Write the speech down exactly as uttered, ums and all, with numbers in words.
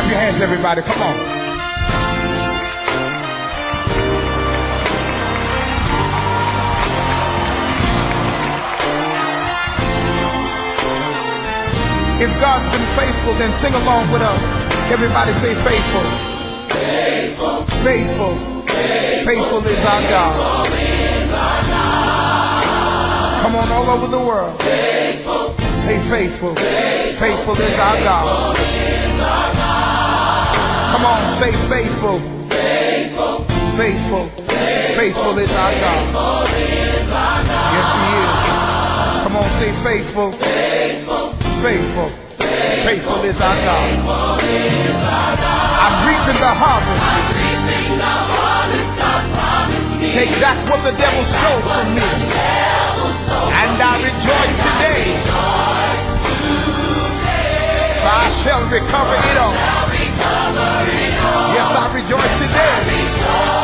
your hands, everybody. Come on. If God's been faithful, then sing along with us. Everybody say faithful. Faithful. Faithful. Faithful, faithful is our God. Is our God. Come on, all over the world. Faithful. Say faithful. Faithful, faithful is our God. Is our God. Come on, say faithful. Faithful. Faithful. Faithful is our God. Is our God. Yes, He is. Come on, say faithful. Faithful. Faithful. Faithful is our God. Is our God. I'm reaping the harvest. I'm reaping the harvest God promised me. Take back what the devil stole from me. And I rejoice today. For I shall recover it all. Yes, I rejoice today.